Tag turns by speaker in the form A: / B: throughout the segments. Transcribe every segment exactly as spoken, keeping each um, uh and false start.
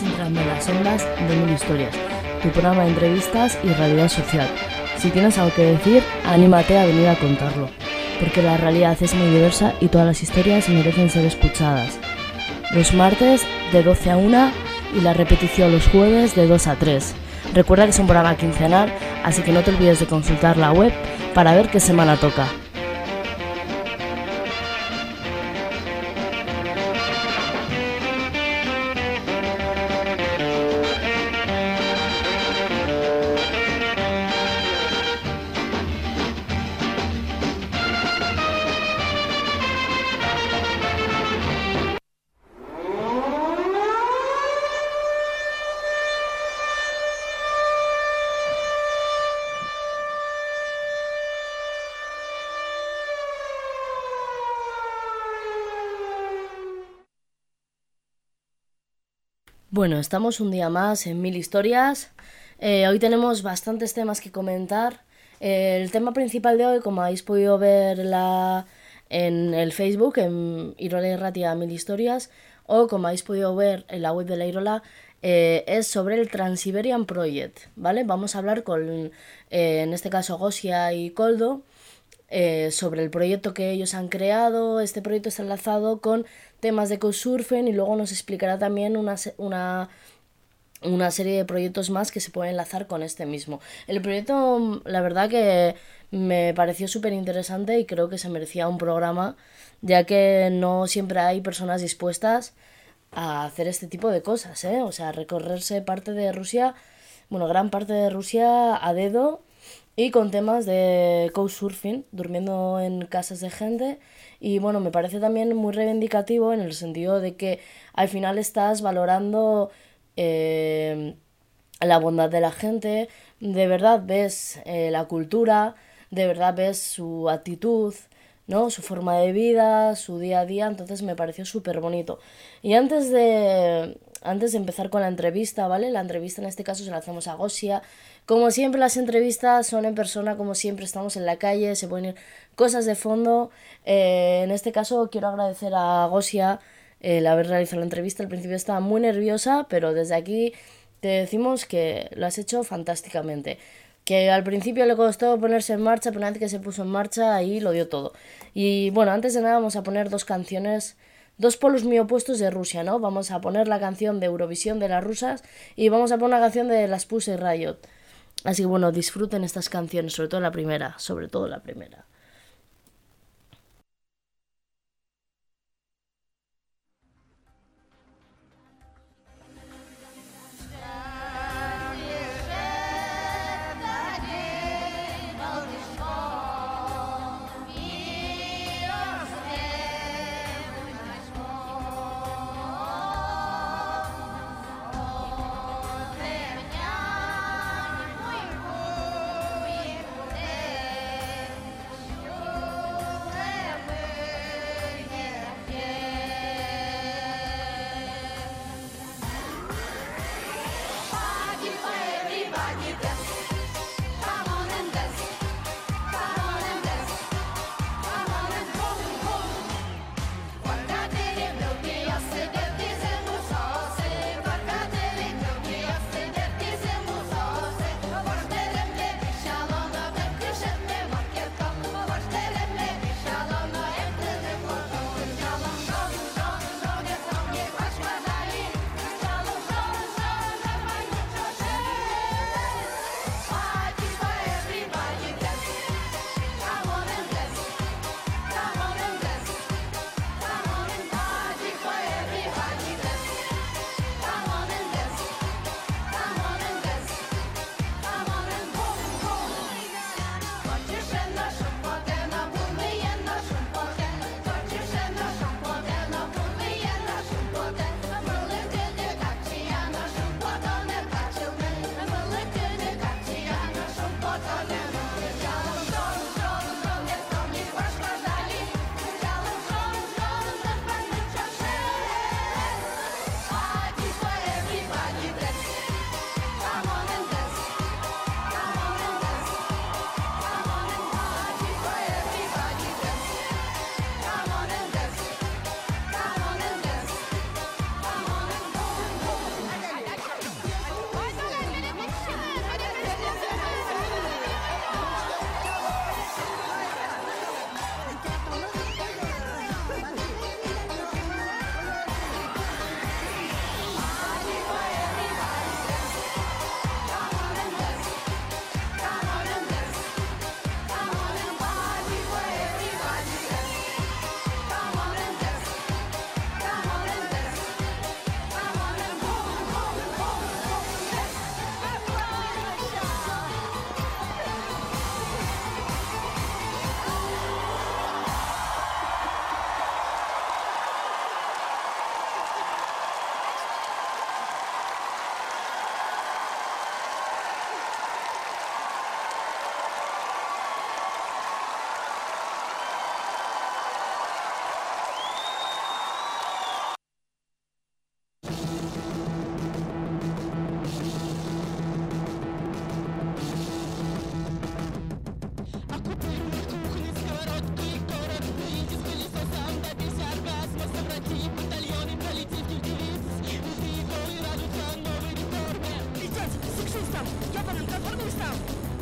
A: entrando en las ondas de Mil Historias, tu programa de entrevistas y realidad social. Si tienes algo que decir, anímate a venir a contarlo, porque la realidad es muy diversa y todas las historias merecen ser escuchadas. Los martes de doce a una y la repetición los jueves de dos a tres. Recuerda que es un programa quincenal, así que no te olvides de consultar la web para ver qué semana toca. Bueno, estamos un día más en Mil Historias. Eh, hoy tenemos bastantes temas que comentar. Eh, el tema principal de hoy, como habéis podido ver la, en el Facebook, en Irola Irratia Mil Historias, o como habéis podido ver en la web de la Irola, eh, es sobre el Trans-Siberian Project, ¿vale? Vamos a hablar con, eh, en este caso, Gosia y Koldo, Eh, sobre el proyecto que ellos han creado. Este proyecto está enlazado con temas de Couchsurfing y luego nos explicará también una, una, una serie de proyectos más que se pueden enlazar con este mismo. El proyecto, la verdad que me pareció súper interesante y creo que se merecía un programa, ya que no siempre hay personas dispuestas a hacer este tipo de cosas, ¿eh? O sea, recorrerse parte de Rusia, bueno, gran parte de Rusia a dedo, y con temas de couchsurfing, durmiendo en casas de gente. Y bueno, me parece también muy reivindicativo en el sentido de que al final estás valorando eh, la bondad de la gente, de verdad ves eh, la cultura, de verdad ves su actitud, ¿no? Su forma de vida, su día a día. Entonces me pareció súper bonito. Y antes de, antes de empezar con la entrevista, ¿vale? La entrevista en este caso se la hacemos a Gosia. Como siempre, las entrevistas son en persona, como siempre estamos en la calle, se pueden ir cosas de fondo. Eh, en este caso quiero agradecer a Gosia eh, el haber realizado la entrevista. Al principio estaba muy nerviosa, pero desde aquí te decimos que lo has hecho fantásticamente. Que al principio le costó ponerse en marcha, pero una vez que se puso en marcha, ahí lo dio todo. Y bueno, antes de nada vamos a poner dos canciones, dos polos muy opuestos de Rusia, ¿no? Vamos a poner la canción de Eurovisión de las rusas y vamos a poner una canción de las Pussy Riot. Así que bueno, disfruten estas canciones, sobre todo la primera, sobre todo la primera.
B: пьяным конформистом.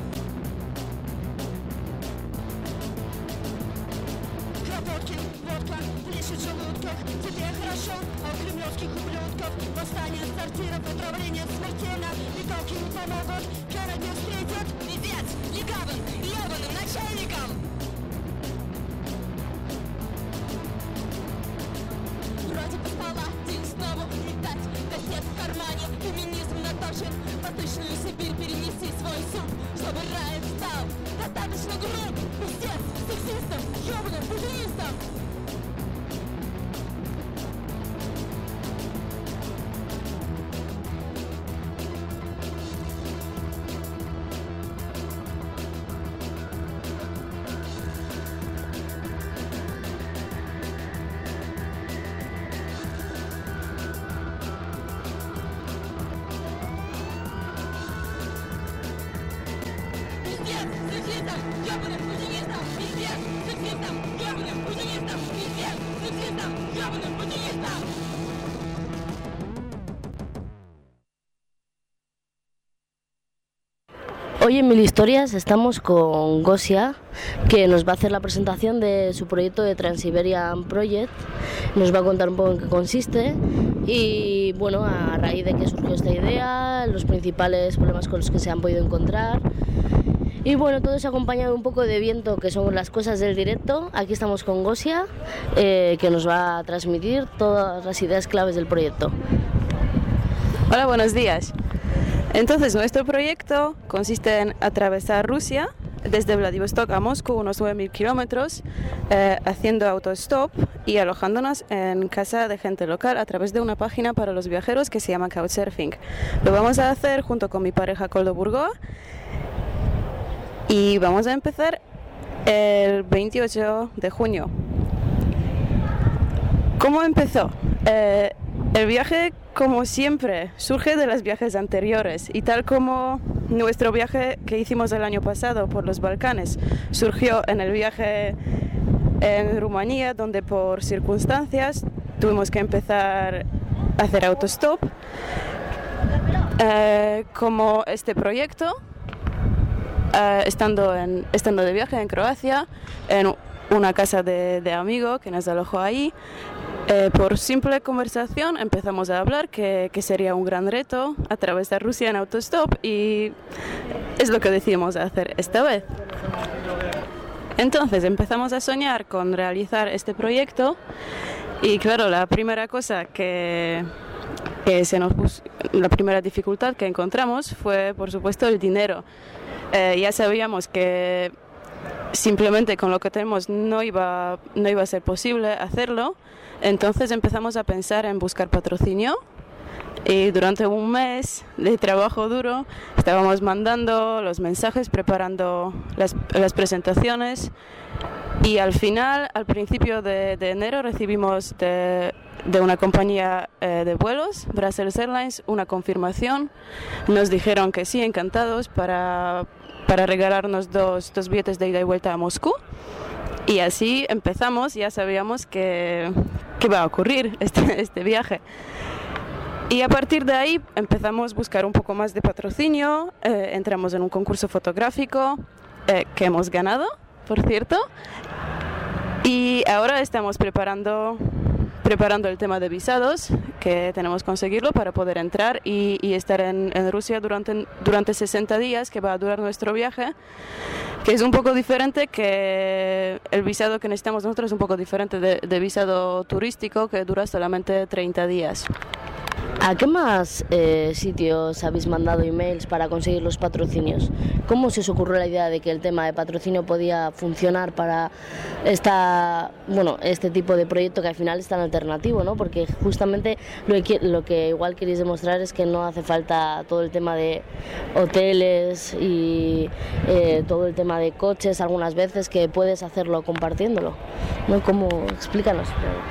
B: Кропотки, водка, плещет в желудках. Тебе хорошо, а у кремлевских ублюдков восстание сортиров, отравление смертельно. Виталки не помогут, Кеннет не встретит. Пиздец, легавым, ебаным начальником. Вроде бы спала, день снова улетать. Кассет в кармане, феминизм наточен. Восточную Сибирь перенести свой суп, чтобы рай встал. Достаточно груб, пиздец, сексистов, ёбаных феминистов.
A: Hoy en Mil Historias estamos con Gosia, que nos va a hacer la presentación de su proyecto de Trans-Siberian Project. Nos va a contar un poco en qué consiste y, bueno, a raíz de qué surgió esta idea, los principales problemas con los que se han podido encontrar. Y bueno, todo eso acompañado de un poco de viento, que son las cosas del directo. Aquí estamos con Gosia, eh, que nos va a transmitir todas las ideas claves del proyecto.
C: Hola, buenos días. Entonces, nuestro proyecto consiste en atravesar Rusia desde Vladivostok a Moscú, unos nueve mil kilómetros, eh, haciendo autostop y alojándonos en casa de gente local a través de una página para los viajeros que se llama Couchsurfing. Lo vamos a hacer junto con mi pareja Koldo Burgoa y vamos a empezar el veintiocho de junio. ¿Cómo empezó? Eh, el viaje, como siempre, surge de los viajes anteriores y tal como nuestro viaje que hicimos el año pasado por los Balcanes surgió en el viaje en Rumanía, donde por circunstancias tuvimos que empezar a hacer autostop, eh, como este proyecto, eh, estando, en, estando de viaje en Croacia, en una casa de, de amigo que nos alojó ahí. Eh, por simple conversación empezamos a hablar que, que sería un gran reto atravesar Rusia en autostop y es lo que decidimos hacer esta vez. Entonces empezamos a soñar con realizar este proyecto y claro, la primera cosa que, que se nos puso, la primera dificultad que encontramos fue por supuesto el dinero. Eh, ya sabíamos que simplemente con lo que tenemos no iba, no iba a ser posible hacerlo. Entonces empezamos a pensar en buscar patrocinio y durante un mes de trabajo duro estábamos mandando los mensajes, preparando las, las presentaciones y al final, al principio de, de enero, recibimos de, de una compañía eh, de vuelos, Brussels Airlines, una confirmación. Nos dijeron que sí, encantados, para, para regalarnos dos, dos billetes de ida y vuelta a Moscú. Y así empezamos, ya sabíamos que, que iba a ocurrir este, este viaje. Y a partir de ahí empezamos a buscar un poco más de patrocinio, eh, entramos en un concurso fotográfico eh, que hemos ganado, por cierto, y ahora estamos preparando, preparando el tema de visados, que tenemos que conseguirlo para poder entrar y, y estar en, en Rusia durante, durante sesenta días, que va a durar nuestro viaje. Que es un poco diferente, que el visado que necesitamos nosotros es un poco diferente de, de visado turístico, que dura solamente treinta días.
A: ¿A qué más eh, sitios habéis mandado emails para conseguir los patrocinios? ¿Cómo se os ocurrió la idea de que el tema de patrocinio podía funcionar para esta, bueno, este tipo de proyecto que al final es tan alternativo, ¿no? Porque justamente lo que, lo que igual queréis demostrar es que no hace falta todo el tema de hoteles y eh, todo el tema de coches algunas veces, que puedes hacerlo compartiéndolo, ¿no? ¿Cómo? Explícanos.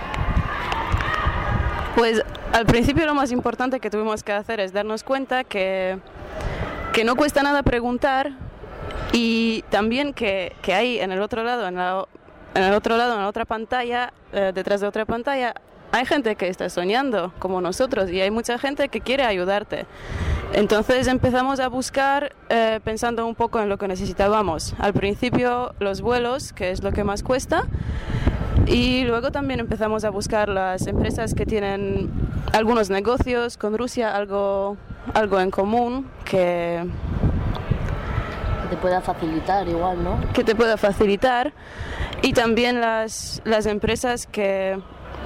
C: Pues al principio lo más importante que tuvimos que hacer es darnos cuenta que, que no cuesta nada preguntar y también que, que hay en el otro lado, en, la, en el otro lado, en la otra pantalla, eh, detrás de otra pantalla, hay gente que está soñando como nosotros y hay mucha gente que quiere ayudarte. Entonces empezamos a buscar eh, pensando un poco en lo que necesitábamos. Al principio los vuelos, que es lo que más cuesta, y luego también empezamos a buscar las empresas que tienen algunos negocios con Rusia, algo, algo en común que...
A: te pueda facilitar igual, ¿no?
C: Que te pueda facilitar, y también las, las empresas que...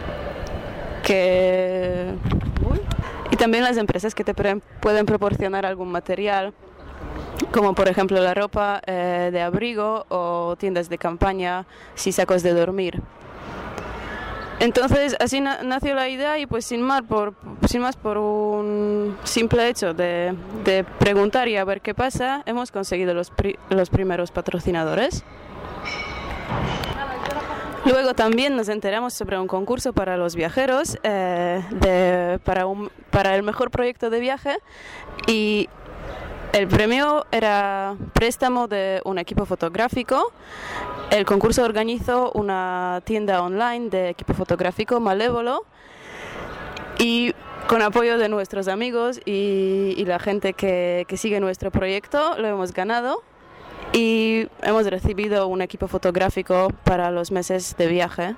C: que y también las empresas que te pre- pueden proporcionar algún material, como por ejemplo la ropa eh, de abrigo o tiendas de campaña, si sacos de dormir. Entonces así na- nació la idea, y pues sin más por, sin más por un simple hecho de, de preguntar y a ver qué pasa, hemos conseguido los, pri- los primeros patrocinadores. Luego también nos enteramos sobre un concurso para los viajeros, eh, de, para, un, para el mejor proyecto de viaje, y el premio era préstamo de un equipo fotográfico. El concurso organizó una tienda online de equipo fotográfico, Malévolo, y con apoyo de nuestros amigos y, y la gente que, que sigue nuestro proyecto lo hemos ganado. Y hemos recibido un equipo fotográfico para los meses de viaje.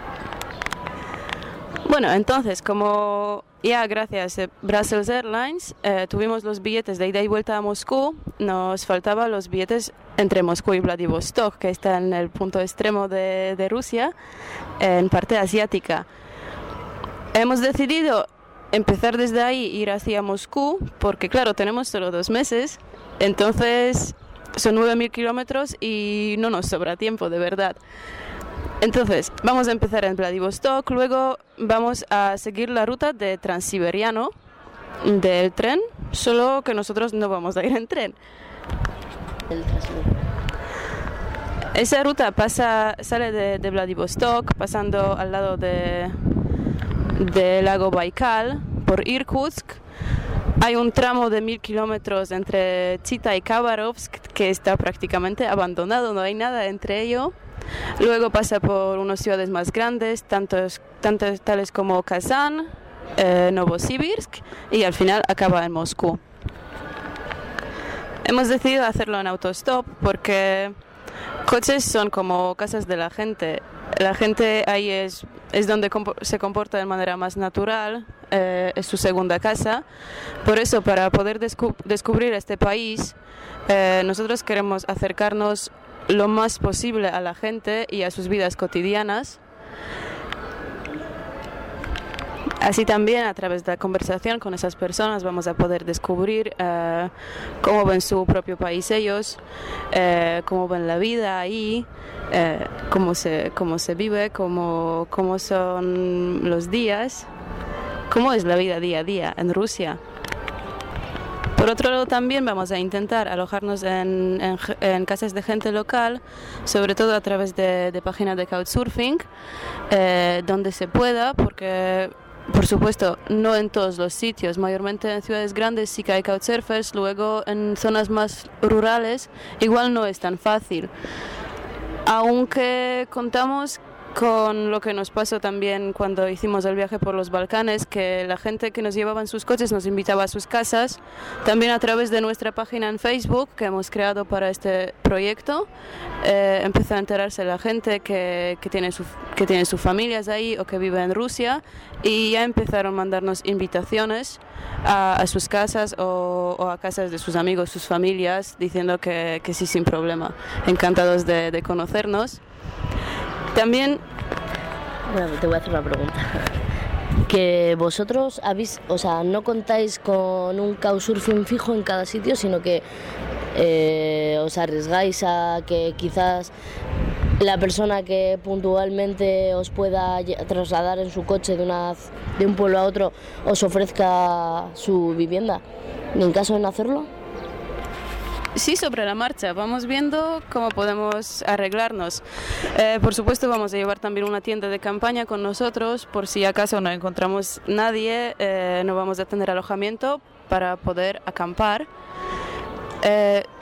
C: Bueno, entonces, como ya gracias a Brussels Airlines eh, tuvimos los billetes de ida y vuelta a Moscú, nos faltaban los billetes entre Moscú y Vladivostok, que está en el punto extremo de, de Rusia, en parte asiática. Hemos decidido empezar desde ahí, ir hacia Moscú, porque claro, tenemos solo dos meses, entonces... son nueve mil kilómetros y no nos sobra tiempo, de verdad. Entonces, vamos a empezar en Vladivostok, luego vamos a seguir la ruta de Transiberiano del tren, solo que nosotros no vamos a ir en tren.
A: El Transiberiano.
C: Esa ruta pasa, sale de, de Vladivostok, pasando al lado de, del lago Baikal, por Irkutsk. Hay un tramo de mil kilómetros entre Chita y Khabarovsk que está prácticamente abandonado, no hay nada entre ellos. Luego pasa por unas ciudades más grandes, tantos, tantos tales como Kazán, eh, Novosibirsk, y al final acaba en Moscú. Hemos decidido hacerlo en autostop porque coches son como casas de la gente. La gente ahí es, es donde comp- se comporta de manera más natural, eh, es su segunda casa. Por eso, para poder descu- descubrir este país, eh, nosotros queremos acercarnos lo más posible a la gente y a sus vidas cotidianas. Así también, a través de la conversación con esas personas, vamos a poder descubrir eh, cómo ven su propio país ellos, eh, cómo ven la vida ahí, eh, cómo se, cómo se vive, cómo, cómo son los días, cómo es la vida día a día en Rusia. Por otro lado, también vamos a intentar alojarnos en, en, en casas de gente local, sobre todo a través de, de páginas de couchsurfing, eh, donde se pueda, porque... Por supuesto, no en todos los sitios, mayormente en ciudades grandes sí que hay couchsurfers, luego en zonas más rurales igual no es tan fácil. Aunque contamos con lo que nos pasó también cuando hicimos el viaje por los Balcanes, que la gente que nos llevaba en sus coches nos invitaba a sus casas, también a través de nuestra página en Facebook que hemos creado para este proyecto, eh, empezó a enterarse la gente que, que, tiene su, que tiene sus familias ahí o que vive en Rusia, y ya empezaron a mandarnos invitaciones a, a sus casas o, o a casas de sus amigos, sus familias, diciendo que, que sí, sin problema, encantados de, de conocernos. También...
A: Bueno, te voy a hacer una pregunta. Que vosotros habéis, o sea, no contáis con un couchsurfing fijo en cada sitio, sino que eh, os arriesgáis a que quizás la persona que puntualmente os pueda trasladar en su coche de, una, de un pueblo a otro os ofrezca su vivienda. ¿Y en caso de no hacerlo?
C: Sí, sobre la marcha, vamos viendo cómo podemos arreglarnos. Eh, por supuesto, vamos a llevar también una tienda de campaña con nosotros, por si acaso no encontramos nadie, eh, no vamos a tener alojamiento para poder acampar. Eh,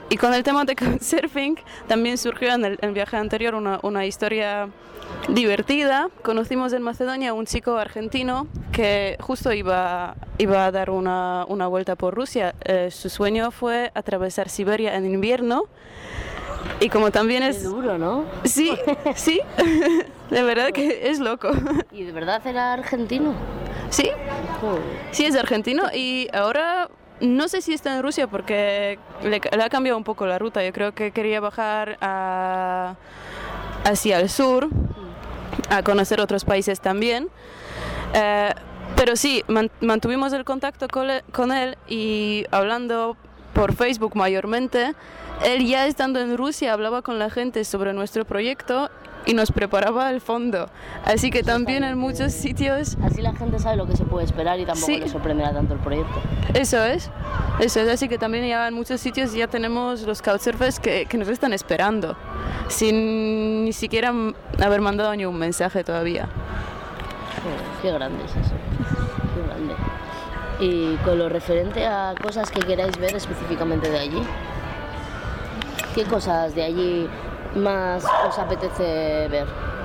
C: y con el tema de Couchsurfing también surgió en el, en el viaje anterior una, una historia divertida. Conocimos en Macedonia a un chico argentino que justo iba, iba a dar una, una vuelta por Rusia. Eh, su sueño fue atravesar Siberia en invierno. Y como también es...
A: Qué duro, ¿no?
C: Sí, sí, de verdad que es loco.
A: ¿Y de verdad era argentino?
C: Sí,
A: Joder.
C: sí es argentino y ahora no sé si está en Rusia porque le, le ha cambiado un poco la ruta. Yo creo que quería bajar a, hacia el sur, a conocer otros países también. Eh, pero sí, man, mantuvimos el contacto con él, con él y hablando por Facebook mayormente. Él ya estando en Rusia hablaba con la gente sobre nuestro proyecto y nos preparaba el fondo. Así que también en muchos sitios...
A: Así la gente sabe lo que se puede esperar y tampoco
C: Sí.
A: le sorprenderá tanto el proyecto.
C: Eso es, eso es. Así que también ya en muchos sitios ya tenemos los couchsurfers que, que nos están esperando, sin ni siquiera haber mandado ni un mensaje todavía.
A: Joder, qué grande es eso. Qué grande. Y con lo referente a cosas que queráis ver específicamente de allí, ¿qué cosas de allí más os apetece ver?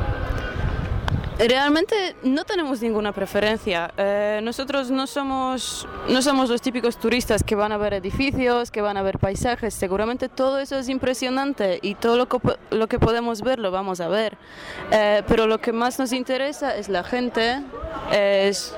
C: Realmente no tenemos ninguna preferencia. Eh, nosotros no somos, no somos los típicos turistas que van a ver edificios, que van a ver paisajes. Seguramente todo eso es impresionante y todo lo que, lo que podemos ver lo vamos a ver. Eh, pero lo que más nos interesa es la gente, es,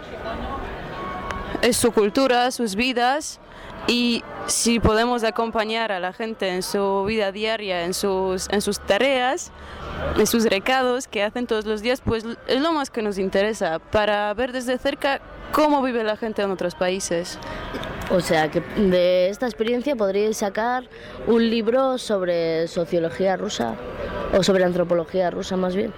C: es su cultura, sus vidas. Y si podemos acompañar a la gente en su vida diaria, en sus, en sus tareas, en sus recados que hacen todos los días, pues es lo más que nos interesa, para ver desde cerca cómo vive la gente en otros países.
A: O sea, que de esta experiencia podríais sacar un libro sobre sociología rusa, o sobre antropología rusa más bien.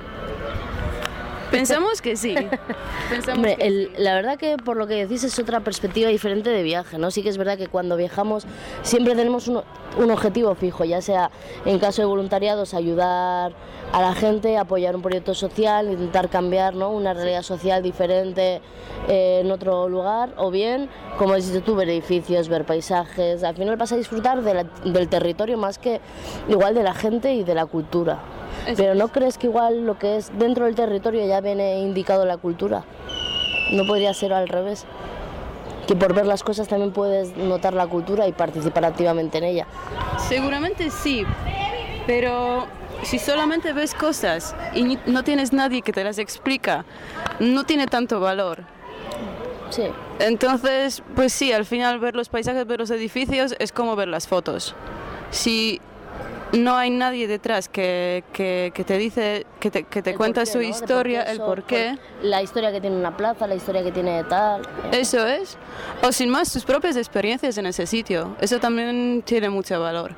C: Pensamos que sí. Pensamos
A: Hombre,
C: que
A: el-
C: sí.
A: la verdad que por lo que decís es otra perspectiva diferente de viaje, ¿no? Sí que es verdad que cuando viajamos siempre tenemos un, un objetivo fijo, ya sea en caso de voluntariados ayudar a la gente, apoyar un proyecto social, intentar cambiar, ¿no?, una realidad social diferente eh, en otro lugar, o bien, como has dicho tú, ver edificios, ver paisajes. Al final vas a disfrutar de la- del territorio más que igual de la gente y de la cultura.
C: Eso
A: Pero
C: es.
A: ¿no crees que igual lo que es dentro del territorio ya viene indicado la cultura? ¿No podría ser al revés? Que por ver las cosas también puedes notar la cultura y participar activamente en ella.
C: Seguramente sí, pero si solamente ves cosas y ni- no tienes nadie que te las explica, no tiene tanto valor.
A: Sí.
C: Entonces, pues sí, al final ver los paisajes, ver los edificios es como ver las fotos. Si no hay nadie detrás que, que, que te dice, que te, que te
A: El
C: cuenta
A: porqué,
C: su
A: ¿no? De
C: historia,
A: por
C: el
A: eso,
C: por qué,
A: por la historia que tiene una plaza, la historia que tiene tal.
C: eso es. O sin más, tus propias experiencias en ese sitio. Eso también tiene mucho valor.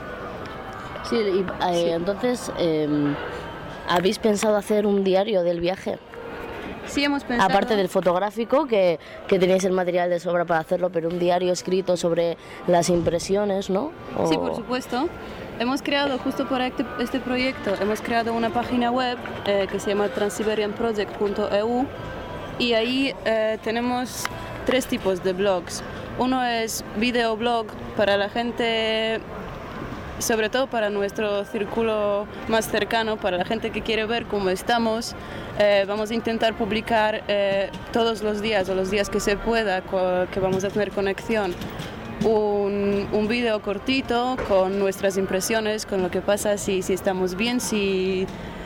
A: Sí, y, eh, entonces, eh, ¿habéis pensado hacer un diario del viaje?
C: Sí, hemos pensado...
A: Aparte del fotográfico, que, que tenéis el material de sobra para hacerlo, pero un diario escrito sobre las impresiones, ¿no? O-
C: Sí, por supuesto. Hemos creado, justo para este, este proyecto, hemos creado una página web eh, que se llama transiberian project punto e u y ahí eh, tenemos tres tipos de blogs. Uno es videoblog para la gente, sobre todo para nuestro círculo más cercano, para la gente que quiere ver cómo estamos. Eh, vamos a intentar publicar eh, todos los días o los días que se pueda, co- que vamos a tener conexión, un, un video cortito con nuestras impresiones, con lo que pasa, si, si estamos bien, si,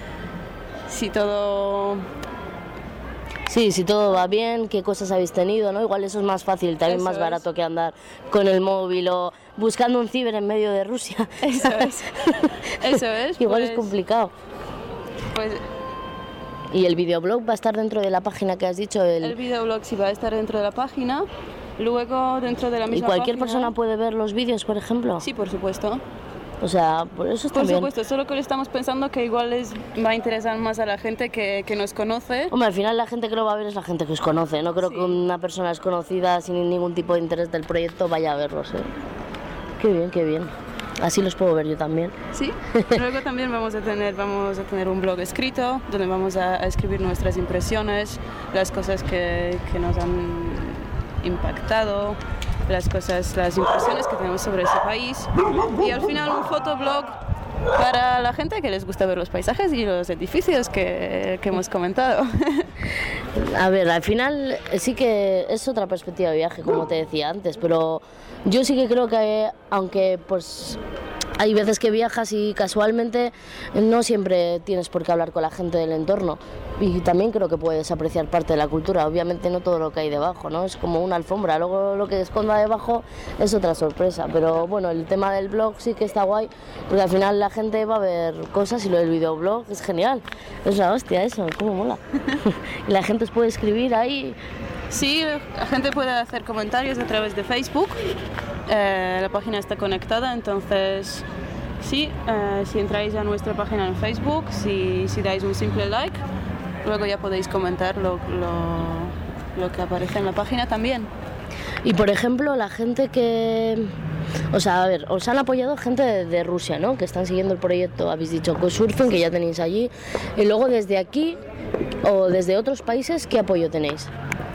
C: si todo...
A: Sí, si todo va bien, qué cosas habéis tenido, ¿no? Igual eso es más fácil, también
C: Eso
A: más
C: es.
A: barato que andar con el móvil o buscando un ciber en medio de Rusia.
C: Eso es. Eso es,
A: Igual es
C: pues-
A: complicado.
C: Pues
A: Y el videoblog va a estar dentro de la página que has dicho. El...
C: el videoblog sí va a estar dentro de la página, luego dentro de la misma
A: ¿Y cualquier
C: página-
A: persona puede ver los vídeos, por ejemplo?
C: Sí, por supuesto.
A: O sea, por eso está
C: Por
A: bien.
C: supuesto, solo que le estamos pensando que igual les va a interesar más a la gente que, que nos conoce.
A: Hombre, al final la gente que lo va a ver es la gente que os conoce. No creo
C: Sí.
A: que una persona desconocida sin ningún tipo de interés del proyecto vaya a verlos, ¿eh? Qué bien, qué bien. Así los puedo ver yo también.
C: Sí. Luego también vamos a tener, vamos a tener un blog escrito donde vamos a, a escribir nuestras impresiones, las cosas que, que nos han impactado. las cosas, las impresiones que tenemos sobre ese país. Y al final un fotoblog para la gente que les gusta ver los paisajes y los edificios que, que hemos comentado.
A: A ver, al final sí que es otra perspectiva de viaje, como te decía antes, pero yo sí que creo que, aunque pues hay veces que viajas y casualmente no siempre tienes por qué hablar con la gente del entorno, y también creo que puedes apreciar parte de la cultura, obviamente no todo lo que hay debajo, ¿no? Es como una alfombra, luego lo que esconda debajo es otra sorpresa, pero bueno, el tema del blog sí que está guay, porque al final la gente va a ver cosas y lo del videoblog es genial, es la hostia eso, cómo mola. Y la gente os puede escribir ahí.
C: Sí, la gente puede hacer comentarios a través de Facebook. Eh, la página está conectada, entonces sí, eh, si entráis a nuestra página en Facebook, si, si dais un simple like, luego ya podéis comentar lo, lo, lo que aparece en la página también.
A: Y por ejemplo, la gente que... O sea, a ver, os han apoyado gente de, de Rusia, ¿no? Que están siguiendo el proyecto, habéis dicho Couchsurfing, que ya tenéis allí. Y luego desde aquí o desde otros países, ¿qué apoyo tenéis?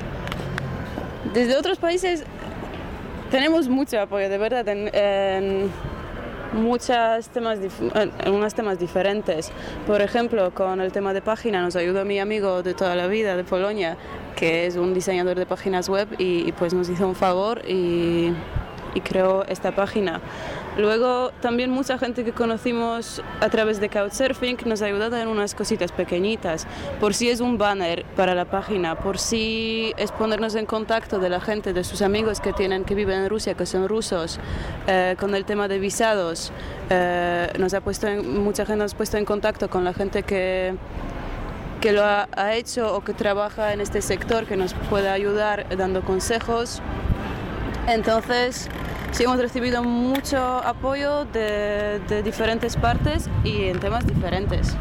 C: Desde otros países tenemos mucho apoyo, de verdad, en, en muchos temas, en unos temas diferentes. Por ejemplo, con el tema de página nos ayudó mi amigo de toda la vida de Polonia, que es un diseñador de páginas web, y, y pues nos hizo un favor y, y creó esta página. Luego también mucha gente que conocimos a través de Couchsurfing nos ha ayudado en unas cositas pequeñitas, por si es un banner para la página, por si es ponernos en contacto de la gente, de sus amigos que tienen, que viven en Rusia, que son rusos, eh, con el tema de visados. Eh, nos ha puesto en, mucha gente nos ha puesto en contacto con la gente que que lo ha, ha hecho o que trabaja en este sector, que nos puede ayudar dando consejos. Entonces, sí, hemos recibido mucho apoyo de, de diferentes partes y en temas diferentes.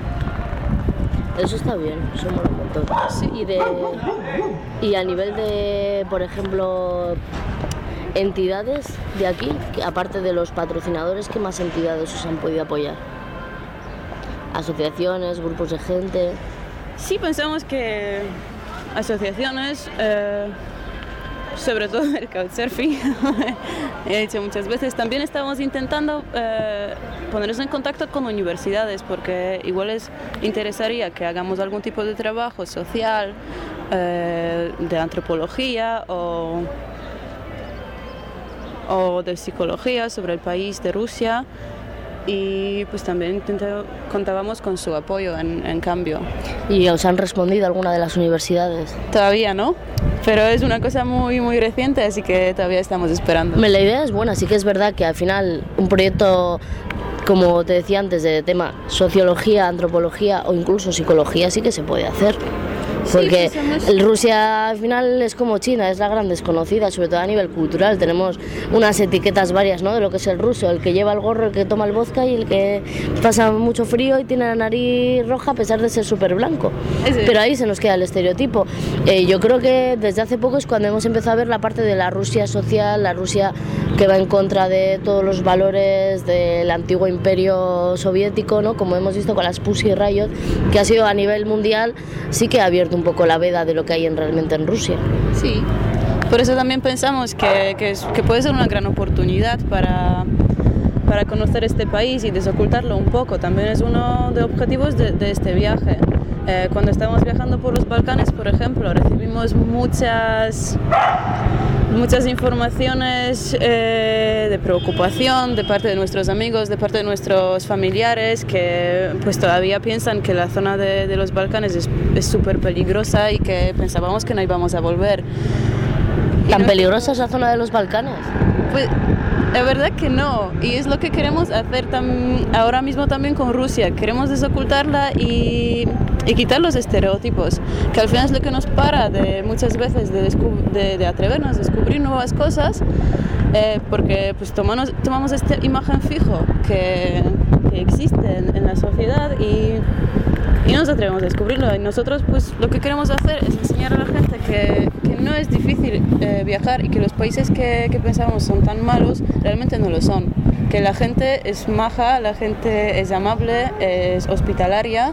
A: Eso está bien, eso mola un montón.
C: Sí.
A: Y, de, y a nivel de, por ejemplo, entidades de aquí, que aparte de los patrocinadores, ¿qué más entidades os han podido apoyar? Asociaciones, grupos de gente...
C: Sí, pensamos que asociaciones, eh, sobre todo el Couchsurfing, he dicho muchas veces, también estamos intentando eh, ponernos en contacto con universidades, porque igual les interesaría que hagamos algún tipo de trabajo social, eh, de antropología o, o de psicología sobre el país de Rusia. Y pues también contábamos con su apoyo en, en cambio.
A: ¿Y os han respondido alguna de las universidades?
C: Todavía no, pero es una cosa muy muy reciente, así que todavía estamos esperando.
A: La idea es buena, sí que es verdad que al final un proyecto, como te decía antes, de tema sociología, antropología o incluso psicología sí que se puede hacer. Porque sí, pues somos... Rusia al final es como China, es la gran desconocida, sobre todo a nivel cultural. Tenemos unas etiquetas varias, ¿no?, de lo que es el ruso, el que lleva el gorro, el que toma el vodka y el que pasa mucho frío y tiene la nariz roja a pesar de ser súper blanco. Sí. Pero ahí se nos queda el estereotipo. Eh, yo creo que desde hace poco es cuando hemos empezado a ver la parte de la Rusia social, la Rusia que va en contra de todos los valores del antiguo imperio soviético, ¿no?, como hemos visto con las Pussy Riot, que ha sido a nivel mundial, sí que ha abierto un poco la veda de lo que hay en, realmente en Rusia.
C: Sí, por eso también pensamos que, que, es, que puede ser una gran oportunidad para, para conocer este país y desocultarlo un poco. También es uno de los objetivos de, de este viaje. Eh, cuando estábamos viajando por los Balcanes, por ejemplo, recibimos muchas, muchas informaciones eh, de preocupación de parte de nuestros amigos, de parte de nuestros familiares, que pues todavía piensan que la zona de, de los Balcanes es súper peligrosa y que pensábamos que no íbamos a volver.
A: ¿Tan peligrosa es la zona de los Balcanes?
C: Pues la verdad que no, y es lo que queremos hacer tam- ahora mismo también con Rusia. Queremos desocultarla y, y quitar los estereotipos, que al final es lo que nos para de muchas veces de, descu- de, de atrevernos a descubrir nuevas cosas, eh, porque pues tomamos, tomamos esta imagen fijo que, que existe en, en la sociedad y, y no nos atrevemos a descubrirlo. Y nosotros pues lo que queremos hacer es enseñar a la gente que, que no es difícil eh, viajar y que los países que, que pensamos son tan malos realmente no lo son, que la gente es maja, la gente es amable, es hospitalaria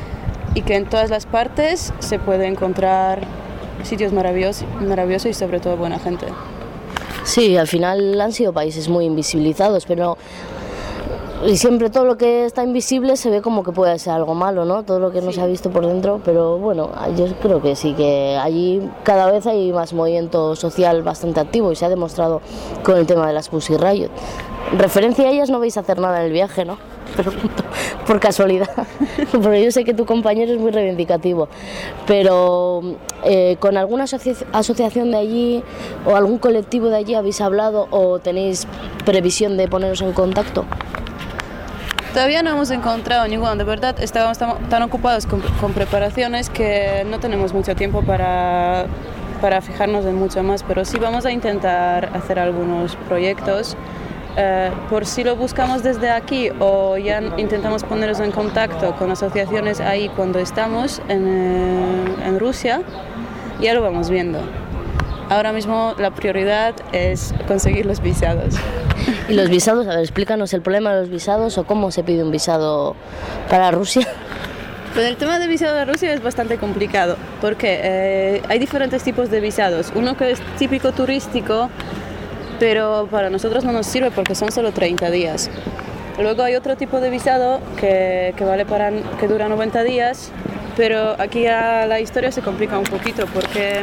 C: y que en todas las partes se puede encontrar sitios maravillosos, maravillosos y sobre todo buena gente.
A: Sí, al final han sido países muy invisibilizados, pero y siempre todo lo que está invisible se ve como que puede ser algo malo, ¿no? Todo lo que no se ha visto por dentro, pero bueno, yo creo que sí, que allí cada vez hay más movimiento social bastante activo y se ha demostrado con el tema de las Pussy Riot. Referencia a ellas no vais a hacer nada en el viaje, ¿no? Pero por casualidad, porque yo sé que tu compañero es muy reivindicativo, pero eh, ¿con alguna asoci- asociación de allí o algún colectivo de allí habéis hablado o tenéis previsión de poneros en contacto?
C: Todavía no hemos encontrado ninguno, de verdad estábamos tan, tan ocupados con, con preparaciones que no tenemos mucho tiempo para, para fijarnos en mucho más, pero sí vamos a intentar hacer algunos proyectos. Eh, por si lo buscamos desde aquí o ya intentamos ponernos en contacto con asociaciones ahí cuando estamos en, eh, en Rusia, ya lo vamos viendo. Ahora mismo la prioridad es conseguir los visados.
A: ¿Y los visados? A ver, explícanos el problema de los visados o cómo se pide un visado para Rusia.
C: Pues el tema del visado de Rusia es bastante complicado porque eh, hay diferentes tipos de visados. Uno que es típico turístico, pero para nosotros no nos sirve porque son solo treinta días. Luego hay otro tipo de visado que, que, vale para, que dura noventa días, pero aquí ya la historia se complica un poquito porque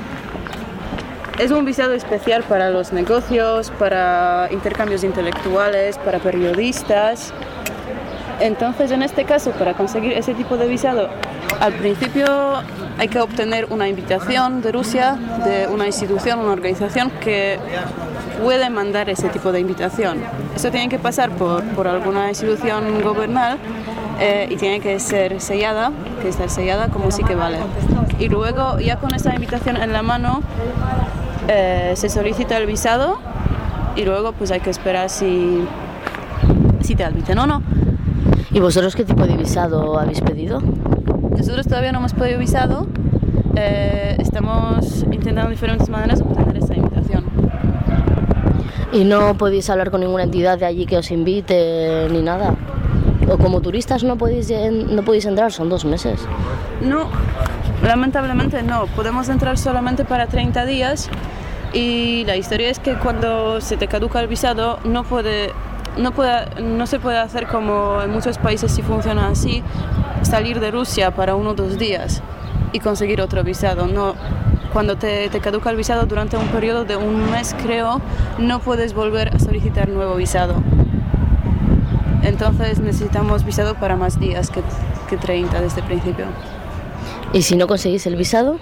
C: es un visado especial para los negocios, para intercambios intelectuales, para periodistas. Entonces, en este caso, para conseguir ese tipo de visado, al principio hay que obtener una invitación de Rusia, de una institución, una organización que puede mandar ese tipo de invitación. Eso tiene que pasar por, por alguna institución gubernamental eh, y tiene que ser sellada, que estar sellada como sí que vale. Y luego, ya con esa invitación en la mano, eh, se solicita el visado y luego pues hay que esperar si, si te admiten o no.
A: ¿Y vosotros qué tipo de visado habéis pedido?
C: Nosotros todavía no hemos pedido visado, eh, estamos intentando diferentes maneras obtener esa invitación.
A: ¿Y no podéis hablar con ninguna entidad de allí que os invite ni nada? ¿O como turistas no podéis, no podéis entrar? Son dos meses.
C: No, lamentablemente no. Podemos entrar solamente para treinta días y la historia es que cuando se te caduca el visado no puede... No, puede, no se puede hacer como en muchos países sí funciona así, salir de Rusia para uno o dos días y conseguir otro visado. No, cuando te, te caduca el visado durante un periodo de un mes, creo, no puedes volver a solicitar nuevo visado. Entonces necesitamos visado para más días que, que treinta desde el principio.
A: ¿Y si no conseguís el visado?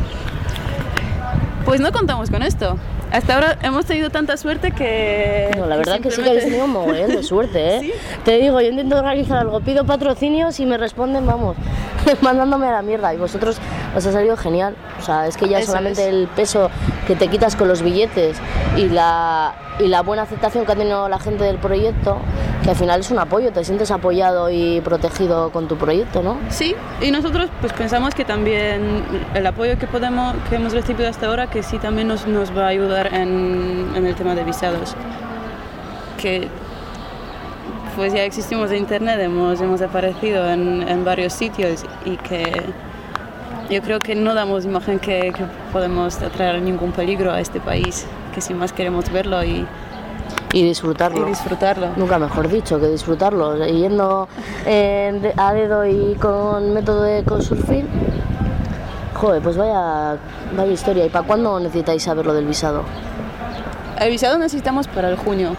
C: Pues no contamos con esto. Hasta ahora hemos tenido tanta suerte que...
A: No, la verdad
C: que,
A: que sí que habéis tenido un mogollón de suerte, ¿eh?
C: ¿Sí?
A: Te digo, yo intento organizar algo, pido patrocinios y me responden, vamos, mandándome a la mierda. Y vosotros os ha salido genial. O sea, es que ya Eso solamente es. el peso que te quitas con los billetes y la, y la buena aceptación que ha tenido la gente del proyecto, que al final es un apoyo, te sientes apoyado y protegido con tu proyecto, ¿no?
C: Sí, y nosotros pues pensamos que también el apoyo que podemos que hemos recibido hasta ahora, que sí también nos, nos va a ayudar en, en el tema de visados. Que pues ya existimos en internet, hemos, hemos aparecido en, en varios sitios y que yo creo que no damos imagen que, que podemos traer ningún peligro a este país, que sin más queremos verlo y
A: Y disfrutarlo.
C: Y disfrutarlo.
A: Nunca mejor dicho que disfrutarlo. Yendo eh, a dedo y con método de Couchsurfing. Joder, pues vaya, vaya historia. ¿Y para cuándo necesitáis saber lo del visado?
C: El visado necesitamos para el junio.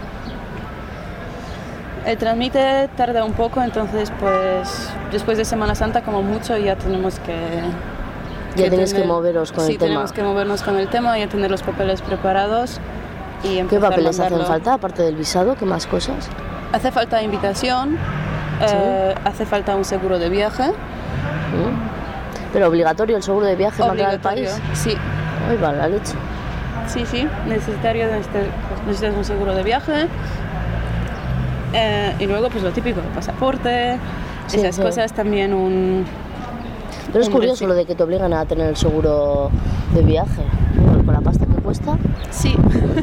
C: El trámite tarda un poco, entonces pues después de Semana Santa como mucho ya tenemos que...
A: Ya
C: que
A: tenéis
C: tener,
A: que moveros con
C: sí,
A: el tema.
C: Sí, tenemos que movernos con el tema, ya tener los papeles preparados y empezar
A: ¿Qué papeles
C: a
A: hacen falta aparte del visado? ¿Qué más cosas?
C: Hace falta invitación, ¿Sí? eh, hace falta un seguro de viaje.
A: ¿Sí? ¿Pero obligatorio el seguro de viaje mandar al país?
C: Sí.
A: Ay, va la leche.
C: Sí, sí, necesitario de este, necesitas un seguro de viaje. Eh, y luego pues lo típico, el pasaporte, sí, esas sí. cosas, también un...
A: Pero es
C: un
A: curioso lo de que te obligan a tener el seguro de viaje, con la pasta que cuesta.
C: Sí.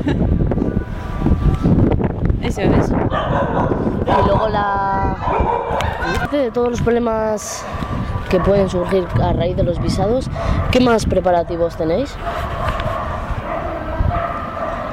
C: Eso es.
A: Y luego la... de todos los problemas que pueden surgir a raíz de los visados, ¿qué más preparativos tenéis?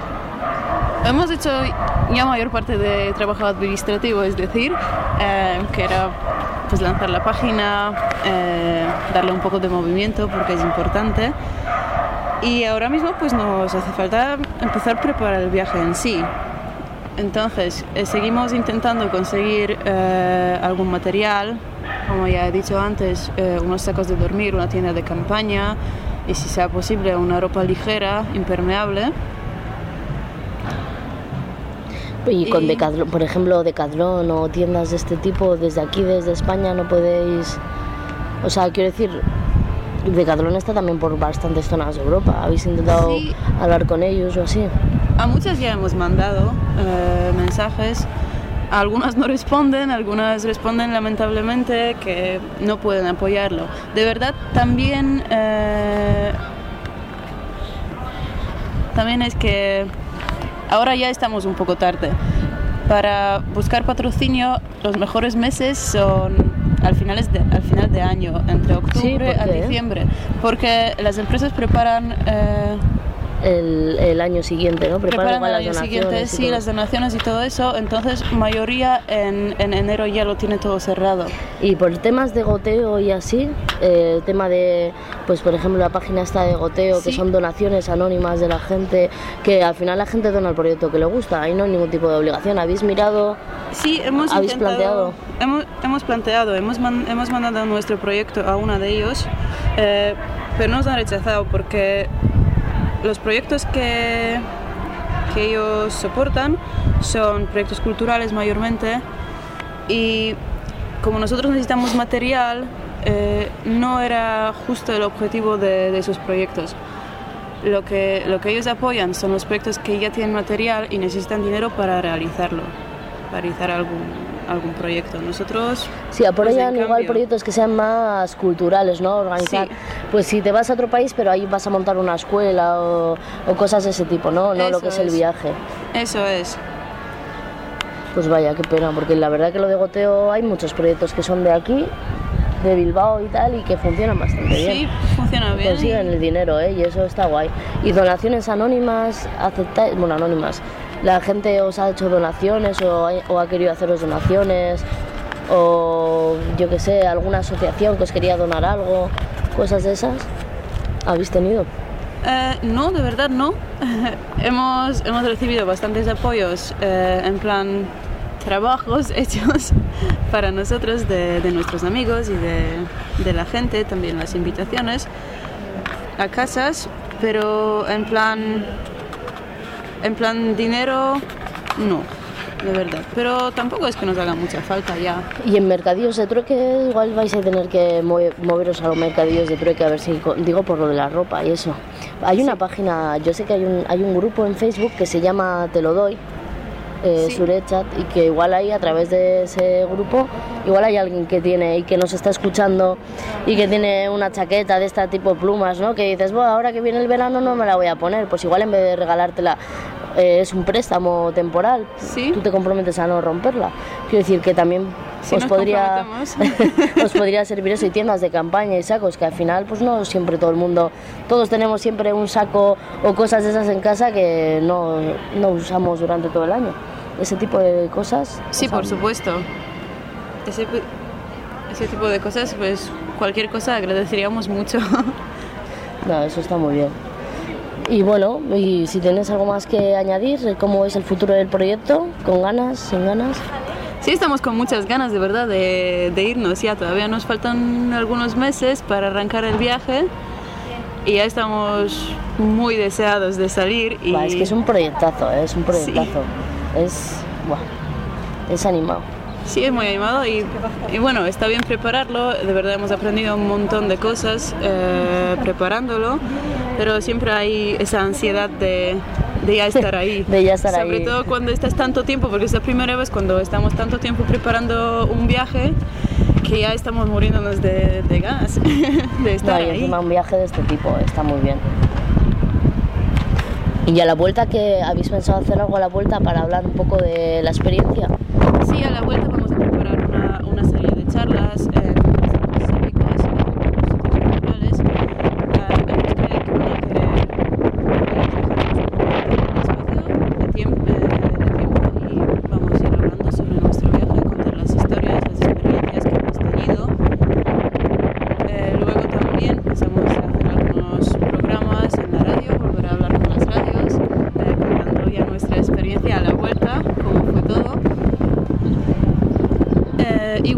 C: hemos hecho ya mayor parte de trabajo administrativo, es decir, eh, que era pues lanzar la página, eh, darle un poco de movimiento porque es importante. Y ahora mismo pues nos hace falta empezar a preparar el viaje en sí. Entonces eh, seguimos intentando conseguir eh, algún material, como ya he dicho antes, eh, unos sacos de dormir, una tienda de campaña y si sea posible una ropa ligera, impermeable.
A: Y con y... Decathlon, por ejemplo, Decathlon o tiendas de este tipo, desde aquí, desde España, no podéis... O sea, quiero decir, Decathlon está también por bastantes zonas de Europa. ¿Habéis intentado sí. hablar con ellos o así?
C: A muchas ya hemos mandado eh, mensajes. Algunas no responden, algunas responden lamentablemente que no pueden apoyarlo. De verdad, también, eh, también es que ahora ya estamos un poco tarde. Para buscar patrocinio, los mejores meses son al final de, al final de año, entre octubre
A: sí,
C: a diciembre, porque las empresas preparan... Eh,
A: El, el año siguiente, ¿no?
C: Preparan, Preparan el año siguiente, sí, las donaciones y todo eso, entonces mayoría en, en enero ya lo tiene todo cerrado.
A: Y por temas de goteo y así, eh, el tema de, pues por ejemplo la página esta de goteo, sí. que son donaciones anónimas de la gente, que al final la gente dona el proyecto que le gusta, ahí no hay ningún tipo de obligación. ¿Habéis mirado?
C: Sí, hemos
A: ¿habéis
C: intentado,
A: planteado?
C: Hemos, hemos planteado, hemos, man, hemos mandado nuestro proyecto a una de ellos, eh, pero nos han rechazado porque los proyectos que, que ellos soportan son proyectos culturales mayormente y como nosotros necesitamos material, eh, no era justo el objetivo de, de esos proyectos. Lo que, lo que ellos apoyan son los proyectos que ya tienen material y necesitan dinero para realizarlo, para realizar algún, algún proyecto. Nosotros...
A: Sí, apoyan pues, igual proyectos que sean más culturales, ¿no? Organizar, sí. Pues si te vas a otro país, pero ahí vas a montar una escuela o, o cosas de ese tipo, ¿no? No Eso lo que es, es el viaje.
C: Eso es.
A: Pues vaya, qué pena, porque la verdad que lo de goteo hay muchos proyectos que son de aquí, de Bilbao y tal, y que funcionan bastante bien.
C: Sí, funciona bien.
A: Consiguen el dinero, ¿eh? Y eso está guay. Y donaciones anónimas, aceptáis, bueno, anónimas. La gente os ha hecho donaciones o ha, o ha querido haceros donaciones o yo que sé, alguna asociación que os quería donar algo, cosas de esas. ¿Habéis tenido?
C: Eh, no, de verdad no. hemos, hemos recibido bastantes apoyos eh, en plan trabajos hechos para nosotros de, de nuestros amigos y de, de la gente, también las invitaciones a casas, pero en plan en plan dinero no, de verdad, pero tampoco es que nos haga mucha falta ya.
A: Y en mercadillos de trueque igual vais a tener que moveros a los mercadillos de trueque, a ver si, digo por lo de la ropa y eso. Hay una sí. página, yo sé que hay un, hay un grupo en Facebook que se llama Te lo doy, eh, sí. Surechat, y que igual ahí a través de ese grupo igual hay alguien que tiene y que nos está escuchando y que tiene una chaqueta de este tipo de plumas, ¿no? Que dices, bueno, ahora que viene el verano no me la voy a poner, pues igual en vez de regalártela eh, es un préstamo temporal,
C: ¿sí?
A: Tú te comprometes a no romperla. Quiero decir que también
C: sí,
A: os podría os podría servir eso, y tiendas de campaña y sacos, que al final pues no siempre todo el mundo, todos tenemos siempre un saco o cosas de esas en casa que no, no usamos durante todo el año. Ese tipo de cosas.
C: Sí, por supuesto. Ese, ese tipo de cosas, pues cualquier cosa agradeceríamos mucho.
A: No, eso está muy bien. Y bueno, y si tienes algo más que añadir, ¿cómo es el futuro del proyecto? ¿Con ganas, sin ganas?
C: Sí, estamos con muchas ganas de verdad de, de irnos ya. Todavía nos faltan algunos meses para arrancar el viaje y ya estamos muy deseados de salir. Y...
A: Va, es que es un proyectazo, ¿eh? Es un proyectazo. Sí. Es, buah, es animado.
C: Sí, es muy animado y, y bueno, está bien prepararlo. De verdad hemos aprendido un montón de cosas eh, preparándolo, pero siempre hay esa ansiedad de, de ya estar ahí.
A: de ya estar
C: Sobre
A: ahí.
C: todo cuando estás tanto tiempo, porque es la primera vez cuando estamos tanto tiempo preparando un viaje que ya estamos muriéndonos de, de ganas de estar
A: no, y
C: ahí.
A: encima un viaje de este tipo está muy bien. ¿Y a la vuelta que habéis pensado hacer algo a la vuelta para hablar un poco de la experiencia?
C: Sí, a la vuelta vamos a preparar una, una serie de charlas eh, con específicos, con culturales, eh, en los que van a querer un espacio de tiempo, eh,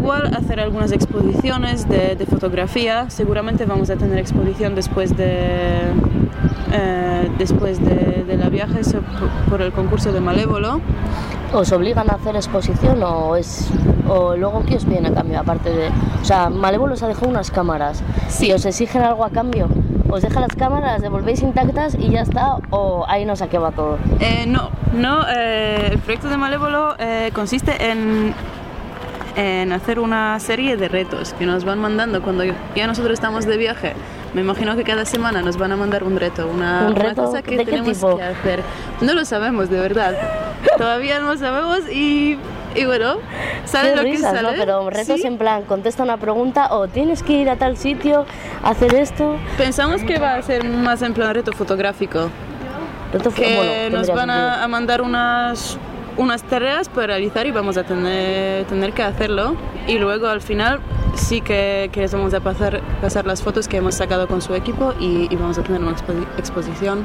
C: igual hacer algunas exposiciones de, de fotografía. Seguramente vamos a tener exposición después de, eh, después de, de la viaje por, por el concurso de Malévolo.
A: ¿Os obligan a hacer exposición o es o luego qué os viene a cambio? Aparte de, o sea, Malévolo os ha dejado unas cámaras.
C: Sí.
A: ¿Y os exigen algo a cambio? ¿Os dejan las cámaras, las devolvéis intactas y ya está? ¿O ahí no se va todo?
C: Eh, no, no eh, el proyecto de Malévolo eh, consiste en, en hacer una serie de retos que nos van mandando cuando ya nosotros estamos de viaje. Me imagino que cada semana nos van a mandar un reto, una,
A: ¿Un reto?
C: una cosa que
A: ¿De qué
C: tenemos
A: tipo?
C: que hacer. No lo sabemos, de verdad. Todavía no lo sabemos y, y bueno, sale
A: Qué
C: lo
A: risas,
C: que sale.
A: ¿no? Pero retos
C: ¿Sí?
A: en plan, contesta una pregunta o tienes que ir a tal sitio, hacer esto.
C: Pensamos que va a ser más en plan reto fotográfico.
A: Reto,
C: Que
A: bueno,
C: nos
A: tendría
C: van
A: sentido.
C: a, a mandar unas, unas tareas para realizar y vamos a tener, tener que hacerlo. Y luego al final sí que, que les vamos a pasar, pasar las fotos que hemos sacado con su equipo y, y vamos a tener una expo- exposición.